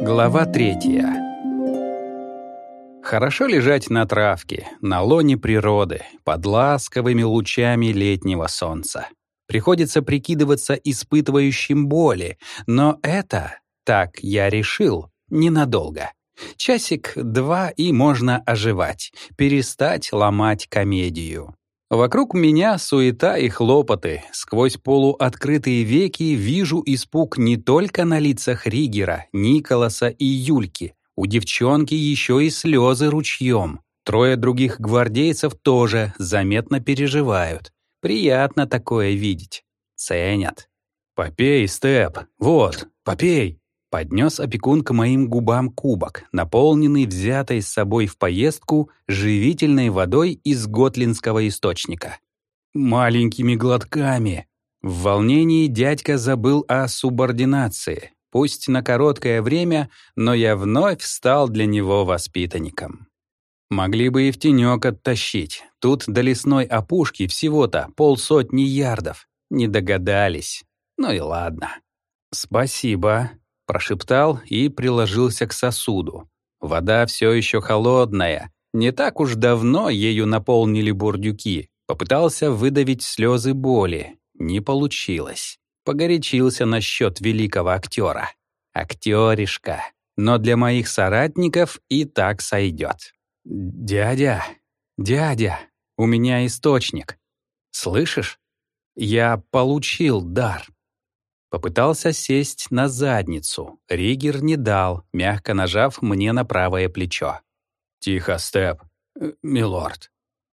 Глава 3. Хорошо лежать на травке, на лоне природы, под ласковыми лучами летнего солнца. Приходится прикидываться испытывающим боли, но это, так я решил, ненадолго. Часик-два и можно оживать, перестать ломать комедию. Вокруг меня суета и хлопоты. Сквозь полуоткрытые веки вижу испуг не только на лицах Ригера, Николаса и Юльки. У девчонки еще и слезы ручьем. Трое других гвардейцев тоже заметно переживают. Приятно такое видеть. Ценят. «Попей, Степ, вот, попей!» Поднес опекун к моим губам кубок, наполненный взятой с собой в поездку живительной водой из готлинского источника. Маленькими глотками. В волнении дядька забыл о субординации. Пусть на короткое время, но я вновь стал для него воспитанником. Могли бы и в тенек оттащить. Тут до лесной опушки всего-то 50 ярдов. Не догадались. Ну и ладно. «Спасибо», — прошептал и приложился к сосуду. Вода все еще холодная. Не так уж давно ею наполнили бурдюки. Попытался выдавить слезы боли. Не получилось. Погорячился насчет великого актера. Актеришка. Но для моих соратников и так сойдет. «Дядя, у меня источник. Слышишь? Я получил дар». Попытался сесть на задницу. Ригер не дал, мягко нажав мне на правое плечо. «Тихо, Степ, милорд».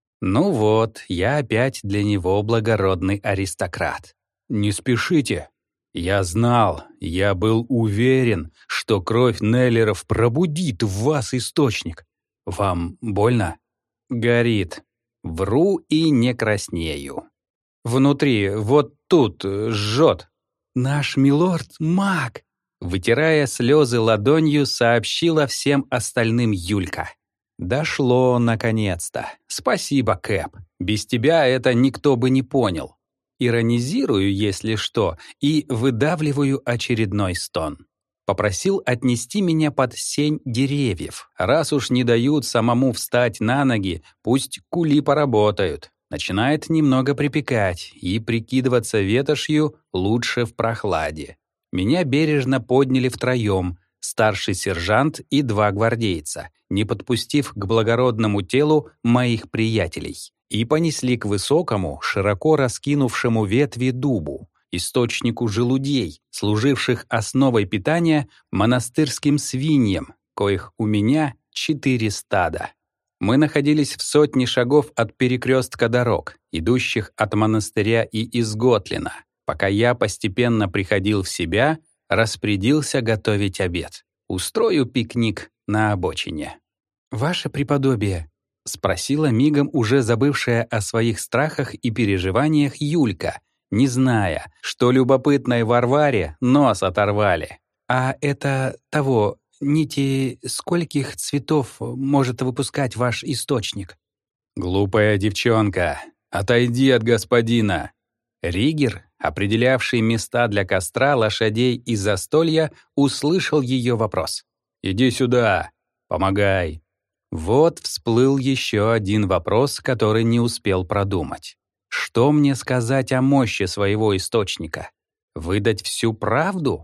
Ну вот, я опять для него благородный аристократ. «Не спешите. Я знал, я был уверен, что кровь Неллеров пробудит в вас источник. Вам больно?» «Горит. Вру и не краснею. Внутри, вот тут, жжет». «Наш милорд — маг!» Вытирая слезы ладонью, сообщила всем остальным Юлька. «Дошло, наконец-то. Спасибо, Кэп. Без тебя это никто бы не понял». Иронизирую, если что, и выдавливаю очередной стон. Попросил отнести меня под сень деревьев. Раз уж не дают самому встать на ноги, пусть кули поработают. Начинает немного припекать, и прикидываться ветошью лучше в прохладе. Меня бережно подняли втроем, старший сержант и 2 гвардейца, не подпустив к благородному телу моих приятелей, и понесли к высокому, широко раскинувшему ветви дубу, источнику желудей, служивших основой питания монастырским свиньям, коих у меня 4 стада. Мы находились в 100 шагов от перекрестка дорог, идущих от монастыря и из Готлина. Пока я постепенно приходил в себя, распорядился готовить обед. Устрою пикник на обочине. «Ваше преподобие», — спросила мигом уже забывшая о своих страхах и переживаниях Юлька, не зная, что любопытной Варваре нос оторвали. «А это того... нити скольких цветов может выпускать ваш источник?» «Глупая девчонка, отойди от господина». Ригер, определявший места для костра, лошадей и застолья, услышал ее вопрос. «Иди сюда, помогай». Вот всплыл еще один вопрос, который не успел продумать. Что мне сказать о мощи своего источника? Выдать всю правду?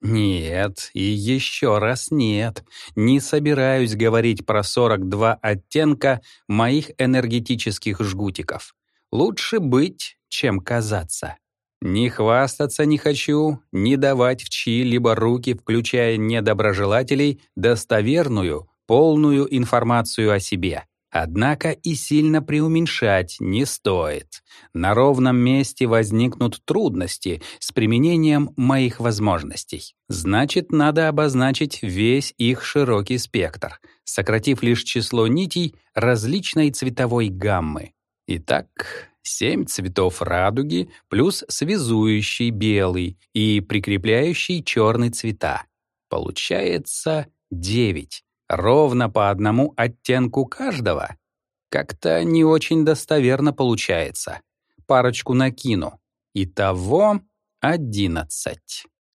Нет, и еще раз нет. Не собираюсь говорить про 42 оттенка моих энергетических жгутиков. Лучше быть, чем казаться. Не хвастаться не хочу, не давать в чьи-либо руки, включая недоброжелателей, достоверную, полную информацию о себе. Однако и сильно преуменьшать не стоит. На ровном месте возникнут трудности с применением моих возможностей. Значит, надо обозначить весь их широкий спектр, сократив лишь число нитей различной цветовой гаммы. Итак, 7 цветов радуги плюс связующий белый и прикрепляющий черный цвета. Получается 9. Ровно по одному оттенку каждого? Как-то не очень достоверно получается. Парочку накину. Итого 11.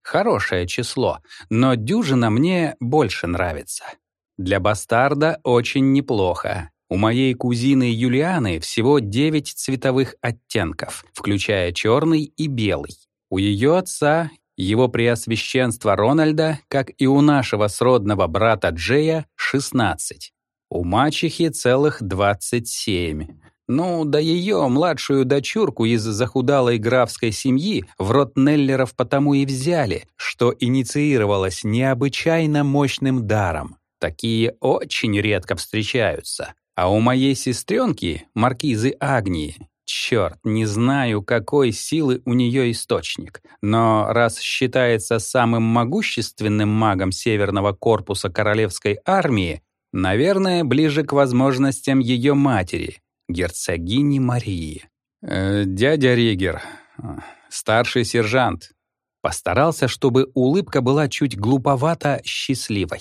Хорошее число, но дюжина мне больше нравится. Для бастарда очень неплохо. У моей кузины Юлианы всего 9 цветовых оттенков, включая черный и белый. У ее отца, его преосвященства Рональда, как и у нашего сродного брата Джея, 16. У мачехи целых 27. Ну, да ее младшую дочурку из захудалой графской семьи в род Неллеров потому и взяли, что инициировалась необычайно мощным даром. Такие очень редко встречаются. А у моей сестренки, маркизы Агнии, черт, не знаю, какой силы у нее источник, но раз считается самым могущественным магом Северного корпуса Королевской армии, наверное, ближе к возможностям ее матери, герцогини Марии. Дядя Ригер, старший сержант, постарался, чтобы улыбка была чуть глуповато счастливой.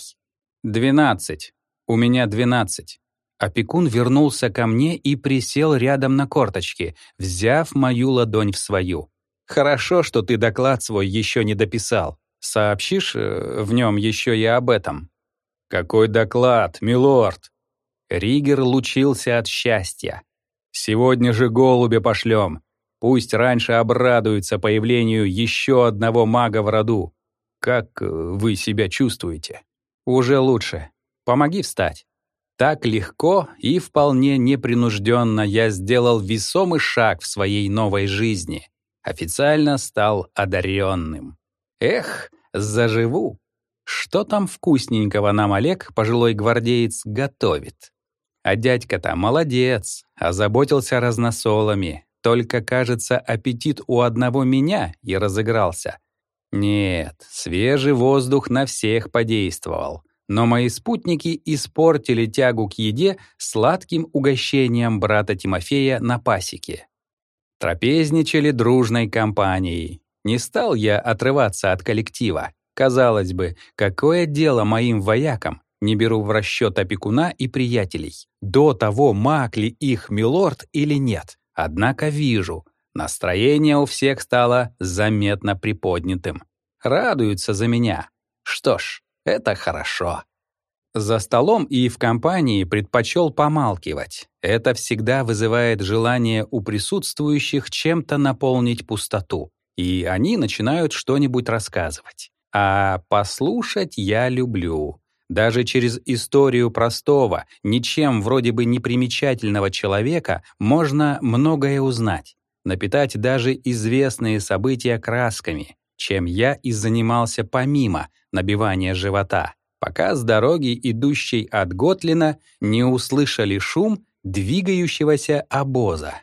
12. У меня 12. Опекун вернулся ко мне и присел рядом на корточки, взяв мою ладонь в свою. «Хорошо, что ты доклад свой еще не дописал. Сообщишь в нем еще и об этом?» «Какой доклад, милорд?» Ригер лучился от счастья. «Сегодня же голубя пошлем. Пусть раньше обрадуется появлению еще одного мага в роду. Как вы себя чувствуете?» «Уже лучше. Помоги встать». Так легко и вполне непринужденно я сделал весомый шаг в своей новой жизни. Официально стал одаренным. Эх, заживу. Что там вкусненького нам Олег, пожилой гвардеец, готовит? А дядька-то молодец, озаботился разносолами. Только, кажется, аппетит у одного меня и разыгрался. Нет, свежий воздух на всех подействовал. Но мои спутники испортили тягу к еде сладким угощением брата Тимофея на пасеке. Трапезничали дружной компанией. Не стал я отрываться от коллектива. Казалось бы, какое дело моим воякам, не беру в расчет опекуна и приятелей, до того, маг ли их милорд или нет. Однако вижу, настроение у всех стало заметно приподнятым. Радуются за меня. Что ж, это хорошо. За столом и в компании предпочел помалкивать. Это всегда вызывает желание у присутствующих чем-то наполнить пустоту, и они начинают что-нибудь рассказывать. А послушать я люблю. Даже через историю простого, ничем вроде бы непримечательного человека можно многое узнать, напитать даже известные события красками, чем я и занимался помимо набивания живота, пока с дороги, идущей от Готлина, не услышали шум двигающегося обоза.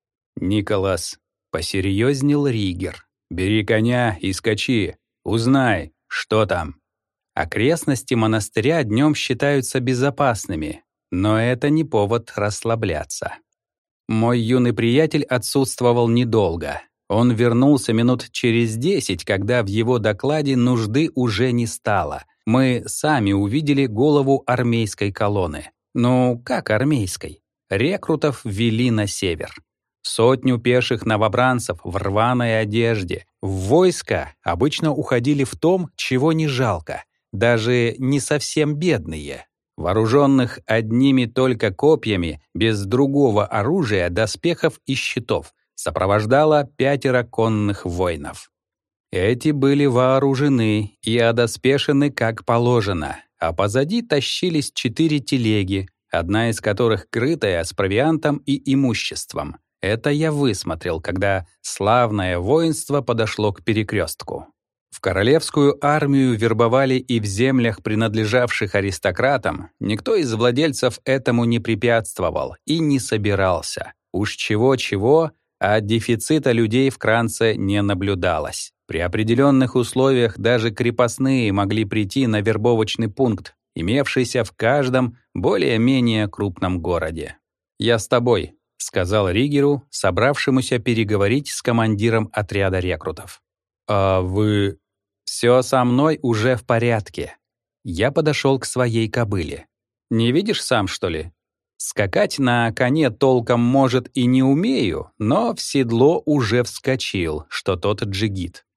«Николас», — посерьезнел Ригер, — «бери коня и скачи, узнай, что там». Окрестности монастыря днем считаются безопасными, но это не повод расслабляться. Мой юный приятель отсутствовал недолго. Он вернулся минут через 10, когда в его докладе нужды уже не стало. Мы сами увидели голову армейской колонны. Ну, как армейской? Рекрутов вели на север. 100 пеших новобранцев в рваной одежде. В войско обычно уходили в том, чего не жалко. Даже не совсем бедные. Вооруженных одними только копьями, без другого оружия, доспехов и щитов, сопровождало 5 конных воинов. Эти были вооружены и одоспешены как положено, а позади тащились 4 телеги, одна из которых крытая с провиантом и имуществом. Это я высмотрел, когда славное воинство подошло к перекрестку. В королевскую армию вербовали и в землях, принадлежавших аристократам, никто из владельцев этому не препятствовал и не собирался. Уж чего-чего, а дефицита людей в Кранце не наблюдалось. При определенных условиях даже крепостные могли прийти на вербовочный пункт, имевшийся в каждом более-менее крупном городе. «Я с тобой», — сказал Ригеру, собравшемуся переговорить с командиром отряда рекрутов. «А вы...» «Все со мной уже в порядке». Я подошел к своей кобыле. «Не видишь сам, что ли? Скакать на коне толком, может, и не умею, но в седло уже вскочил, что тот джигит.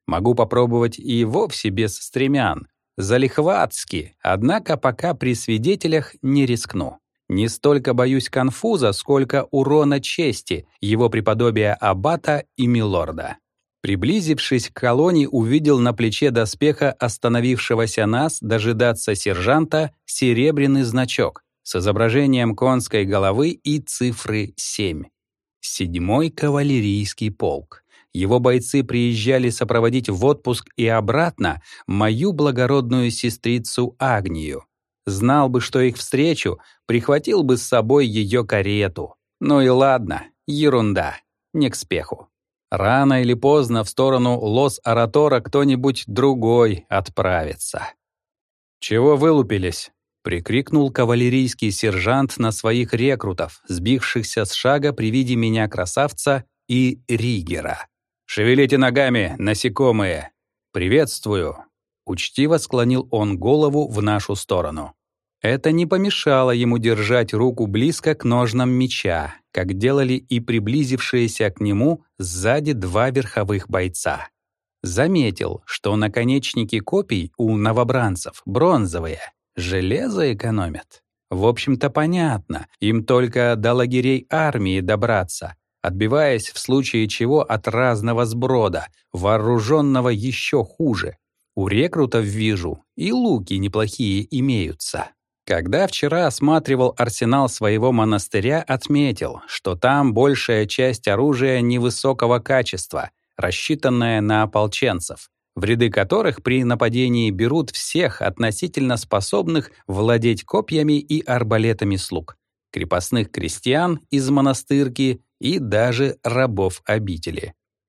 Могу попробовать и вовсе без стремян. Залихватски, однако пока при свидетелях не рискну. Не столько боюсь конфуза, сколько урона чести его преподобия аббата и милорда. Приблизившись к колонне, увидел на плече доспеха остановившегося нас дожидаться сержанта серебряный значок с изображением конской головы и цифры 7. 7-й кавалерийский полк. Его бойцы приезжали сопроводить в отпуск и обратно мою благородную сестрицу Агнию. Знал бы, что их встречу, прихватил бы с собой ее карету. Ну и ладно, ерунда, не к спеху. Рано или поздно в сторону Лос-Оратора кто-нибудь другой отправится. «Чего вылупились?» — прикрикнул кавалерийский сержант на своих рекрутов, сбившихся с шага при виде меня красавца и Ригера. «Шевелите ногами, насекомые!» «Приветствую!» — учтиво склонил он голову в нашу сторону. Это не помешало ему держать руку близко к ножнам меча, как делали и приблизившиеся к нему сзади 2 верховых бойца. Заметил, что наконечники копий у новобранцев бронзовые, железо экономят. В общем-то, понятно, им только до лагерей армии добраться, отбиваясь в случае чего от разного сброда, вооруженного еще хуже. У рекрутов, вижу, и луки неплохие имеются. Когда вчера осматривал арсенал своего монастыря, отметил, что там большая часть оружия невысокого качества, рассчитанная на ополченцев, в ряды которых при нападении берут всех относительно способных владеть копьями и арбалетами слуг, крепостных крестьян из монастырки и даже рабов обители.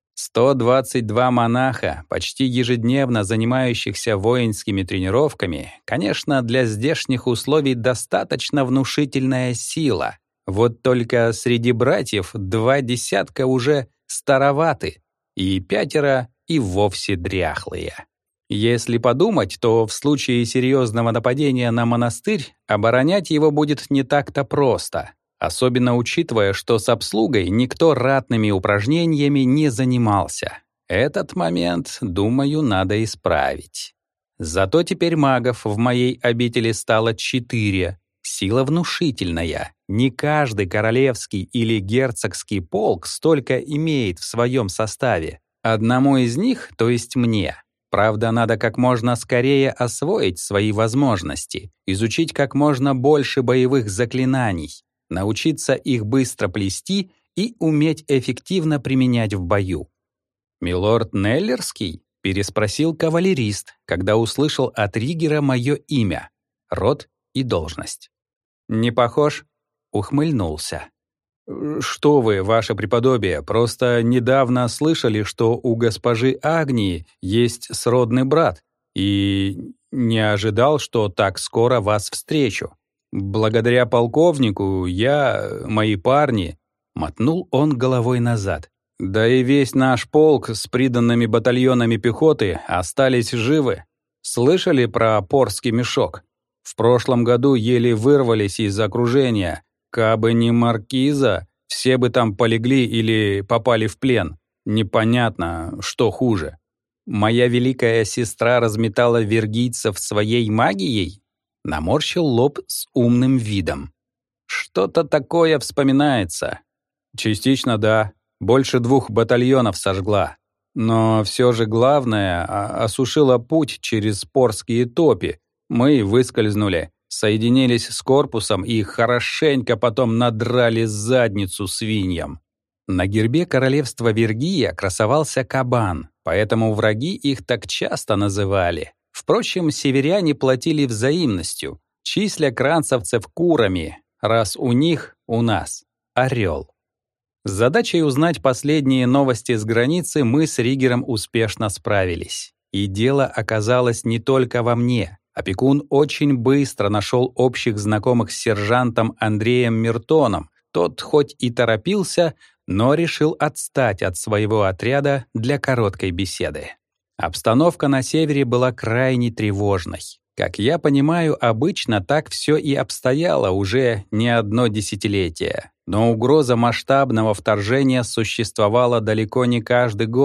122 монаха, почти ежедневно занимающихся воинскими тренировками, конечно, для здешних условий достаточно внушительная сила. Вот только среди братьев 2 десятка уже староваты, и 5 и вовсе дряхлые. Если подумать, то в случае серьезного нападения на монастырь оборонять его будет не так-то просто. Особенно учитывая, что с обслугой никто ратными упражнениями не занимался. Этот момент, думаю, надо исправить. Зато теперь магов в моей обители стало 4. Сила внушительная. Не каждый королевский или герцогский полк столько имеет в своем составе. Одному из них, то есть мне. Правда, надо как можно скорее освоить свои возможности, изучить как можно больше боевых заклинаний, научиться их быстро плести и уметь эффективно применять в бою. «Милорд Неллерский?» — переспросил кавалерист, когда услышал от Ригера мое имя, род и должность. «Не похож?» — ухмыльнулся. «Что вы, ваше преподобие, просто недавно слышали, что у госпожи Агнии есть сродный брат, и не ожидал, что так скоро вас встречу. Благодаря полковнику мои парни...» — мотнул он головой назад. «Да и весь наш полк с приданными батальонами пехоты остались живы. Слышали про Порский мешок? В прошлом году еле вырвались из окружения. Кабы не маркиза, все бы там полегли или попали в плен. Непонятно, что хуже. Моя великая сестра разметала виргийцев своей магией?» Наморщил лоб с умным видом. «Что-то такое вспоминается. Частично да, больше 2 батальонов сожгла. Но все же главное, осушила путь через Порские топи. Мы выскользнули, соединились с корпусом и хорошенько потом надрали задницу свиньям». На гербе королевства Виргия красовался кабан, поэтому враги их так часто называли. Впрочем, северяне платили взаимностью, числя кранцевцев курами, раз у них, у нас, орел. С задачей узнать последние новости с границы мы с Ригером успешно справились. И дело оказалось не только во мне. Опекун очень быстро нашел общих знакомых с сержантом Андреем Миртоном. Тот хоть и торопился, но решил отстать от своего отряда для короткой беседы. Обстановка на севере была крайне тревожной. Как я понимаю, обычно так все и обстояло уже не одно десятилетие. Но угроза масштабного вторжения существовала далеко не каждый год,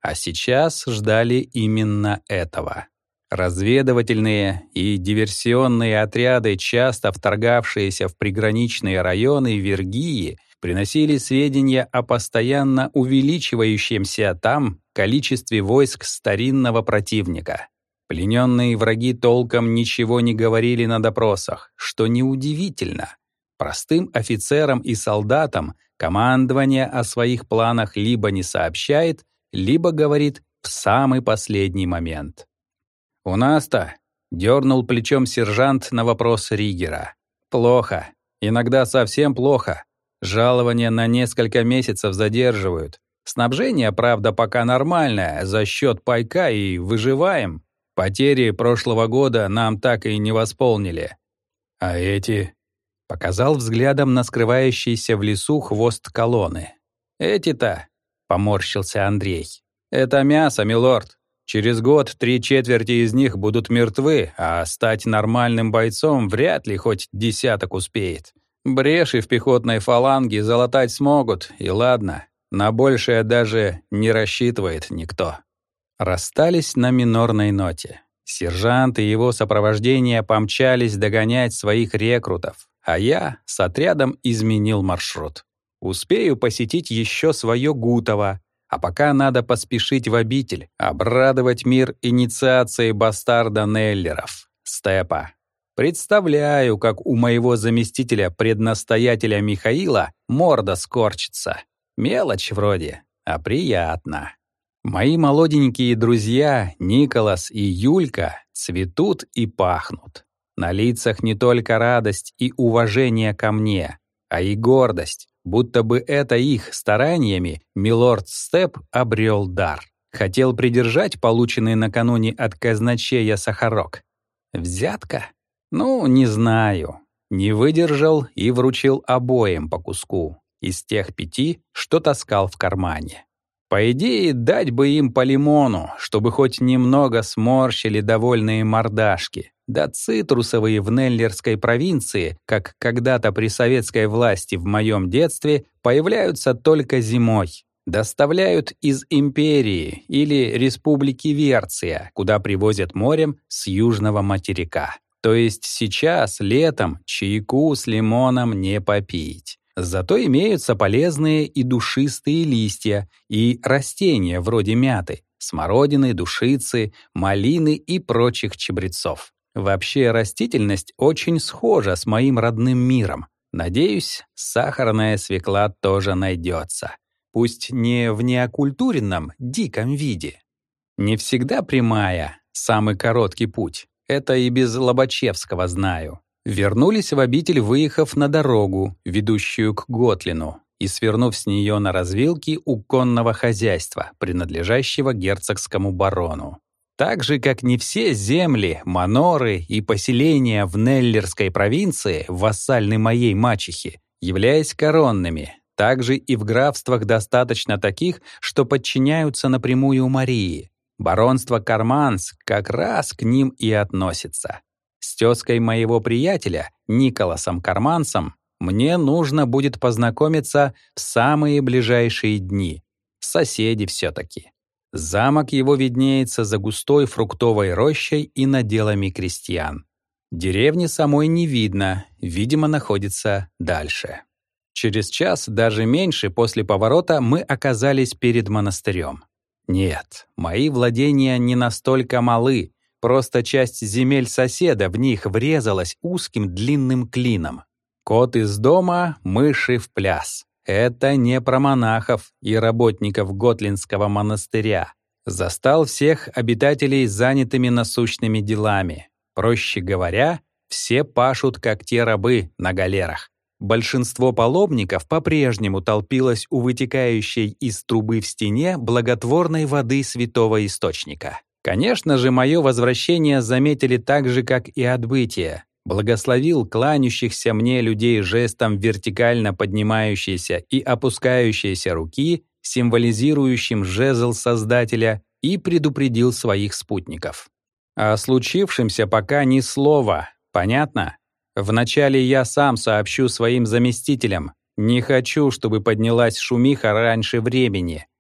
А сейчас ждали именно этого. Разведывательные и диверсионные отряды, часто вторгавшиеся в приграничные районы Вергии, приносили сведения о постоянно увеличивающемся там количестве войск старинного противника. Плененные враги толком ничего не говорили на допросах, что неудивительно. Простым офицерам и солдатам командование о своих планах либо не сообщает, либо говорит в самый последний момент. «У нас-то», — дернул плечом сержант на вопрос Ригера. «Плохо. Иногда совсем плохо. Жалования на несколько месяцев задерживают. Снабжение, правда, пока нормальное, за счет пайка и выживаем. Потери прошлого года нам так и не восполнили. А эти...» — показал взглядом на скрывающийся в лесу хвост колонны. «Эти-то...» — поморщился Андрей. «Это мясо, милорд. Через год 3/4 из них будут мертвы, а стать нормальным бойцом вряд ли хоть десяток успеет. Бреши в пехотной фаланге залатать смогут, и ладно, на большее даже не рассчитывает никто». Расстались на минорной ноте. Сержант и его сопровождение помчались догонять своих рекрутов, а я с отрядом изменил маршрут. Успею посетить еще свое Гутово, а пока надо поспешить в обитель, обрадовать мир инициацией бастарда Неллеров, Степа. Представляю, как у моего заместителя-преднастоятеля Михаила морда скорчится. Мелочь вроде, а приятно. Мои молоденькие друзья Николас и Юлька цветут и пахнут. На лицах не только радость и уважение ко мне, а и гордость, будто бы это их стараниями милорд Степ обрел дар. Хотел придержать полученный накануне от казначея сахарок. Взятка? Ну, не знаю. Не выдержал и вручил обоим по куску из тех 5, что таскал в кармане. По идее, дать бы им по лимону, чтобы хоть немного сморщили довольные мордашки. Да цитрусовые в Неллерской провинции, как когда-то при советской власти в моем детстве, появляются только зимой. Доставляют из империи или республики Верция, куда привозят морем с южного материка. То есть сейчас, летом, чайку с лимоном не попить. Зато имеются полезные и душистые листья и растения вроде мяты, смородины, душицы, малины и прочих чабрецов. Вообще растительность очень схожа с моим родным миром. Надеюсь, сахарная свекла тоже найдется. Пусть не в неокультуренном, диком виде. Не всегда прямая, самый короткий путь. Это и без Лобачевского знаю. Вернулись в обитель, выехав на дорогу, ведущую к Готлину, и свернув с нее на развилки у конного хозяйства, принадлежащего герцогскому барону. Так же, как не все земли, маноры и поселения в Неллерской провинции, вассальны моей мачехи, являясь коронными, также и в графствах достаточно таких, что подчиняются напрямую Марии. Баронство Карманск как раз к ним и относится. С тезкой моего приятеля, Николасом Кармансом, мне нужно будет познакомиться в самые ближайшие дни. Соседи все-таки. Замок его виднеется за густой фруктовой рощей и наделами крестьян. Деревни самой не видно, видимо, находится дальше. Через час, даже меньше, после поворота мы оказались перед монастырем. Нет, мои владения не настолько малы, просто часть земель соседа в них врезалась узким длинным клином. Кот из дома, мыши в пляс. Это не про монахов и работников Готлинского монастыря. Застал всех обитателей занятыми насущными делами. Проще говоря, все пашут, как те рабы на галерах. Большинство паломников по-прежнему толпилось у вытекающей из трубы в стене благотворной воды святого источника. Конечно же, мое возвращение заметили так же, как и отбытие. Благословил кланяющихся мне людей жестом вертикально поднимающейся и опускающейся руки, символизирующим жезл Создателя, и предупредил своих спутников. О случившемся пока ни слова, понятно? Вначале я сам сообщу своим заместителям. Не хочу, чтобы поднялась шумиха раньше времени.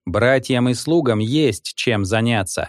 Братьям и слугам есть чем заняться,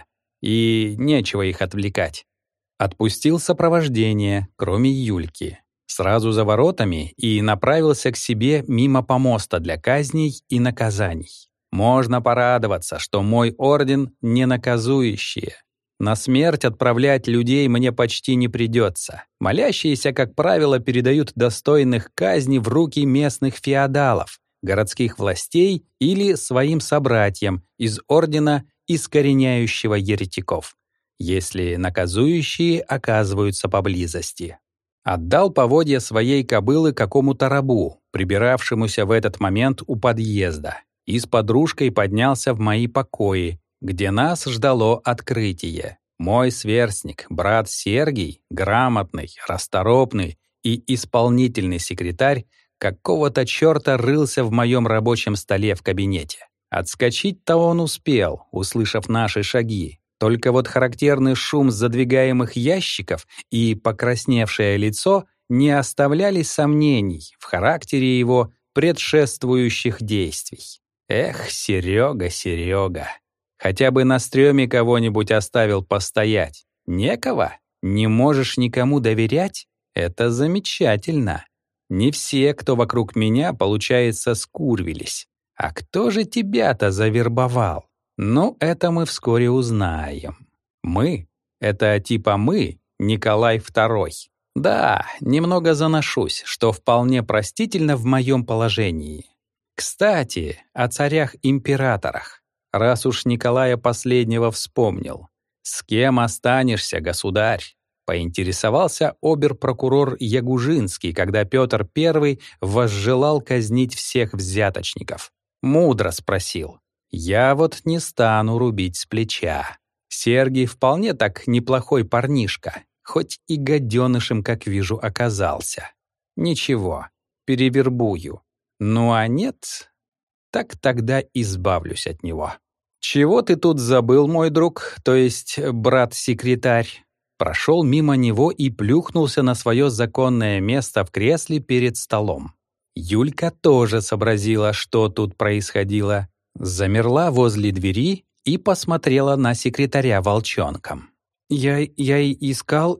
и нечего их отвлекать. Отпустил сопровождение, кроме Юльки, сразу за воротами и направился к себе мимо помоста для казней и наказаний. Можно порадоваться, что мой орден не наказующие. На смерть отправлять людей мне почти не придется. Молящиеся, как правило, передают достойных казни в руки местных феодалов, городских властей или своим собратьям из ордена искореняющего еретиков, если наказующие оказываются поблизости. Отдал поводья своей кобылы какому-то рабу, прибиравшемуся в этот момент у подъезда, и с подружкой поднялся в мои покои, где нас ждало открытие. Мой сверстник, брат Сергий, грамотный, расторопный и исполнительный секретарь, какого-то черта рылся в моем рабочем столе в кабинете. Отскочить-то он успел, услышав наши шаги. Только вот характерный шум задвигаемых ящиков и покрасневшее лицо не оставляли сомнений в характере его предшествующих действий. Эх, Серега, Серега, хотя бы на стреме кого-нибудь оставил постоять. Некого? Не можешь никому доверять? Это замечательно. Не все, кто вокруг меня, получается, скурвились. А кто же тебя-то завербовал? Ну, это мы вскоре узнаем. Мы — это типа мы, Николай II. Да, немного заношусь, что вполне простительно в моем положении. Кстати, о царях-императорах. Раз уж Николая Последнего вспомнил. С кем останешься, государь? Поинтересовался обер-прокурор Ягужинский, когда Петр I возжелал казнить всех взяточников. Мудро спросил. Я вот не стану рубить с плеча. Сергий вполне так неплохой парнишка, хоть и гаденышем, как вижу, оказался. Ничего, перевербую. Ну а нет, так тогда избавлюсь от него. Чего ты тут забыл, мой друг, то есть брат-секретарь? Прошел мимо него и плюхнулся на свое законное место в кресле перед столом. Юлька тоже сообразила, что тут происходило. Замерла возле двери и посмотрела на секретаря волчонком. Я искал.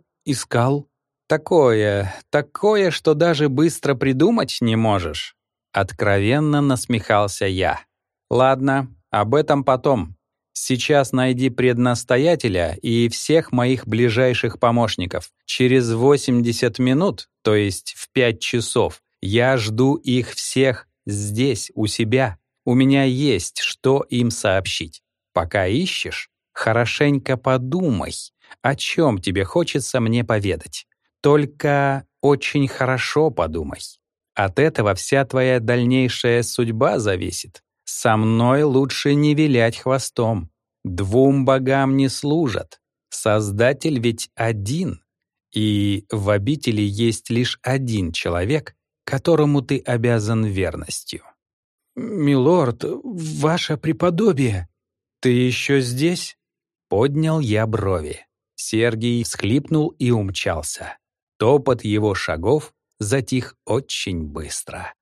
Такое, что даже быстро придумать не можешь. Откровенно насмехался я. Ладно, об этом потом. Сейчас найди преднастоятеля и всех моих ближайших помощников. Через 80 минут, то есть в 5 часов, я жду их всех здесь, у себя. У меня есть, что им сообщить. Пока ищешь, хорошенько подумай, о чем тебе хочется мне поведать. Только очень хорошо подумай. От этого вся твоя дальнейшая судьба зависит. Со мной лучше не вилять хвостом. Двум богам не служат. Создатель ведь один. И в обители есть лишь один человек, которому ты обязан верностью. «Милорд, ваше преподобие, ты еще здесь?» Поднял я брови. Сергий всхлипнул и умчался. Топот его шагов затих очень быстро.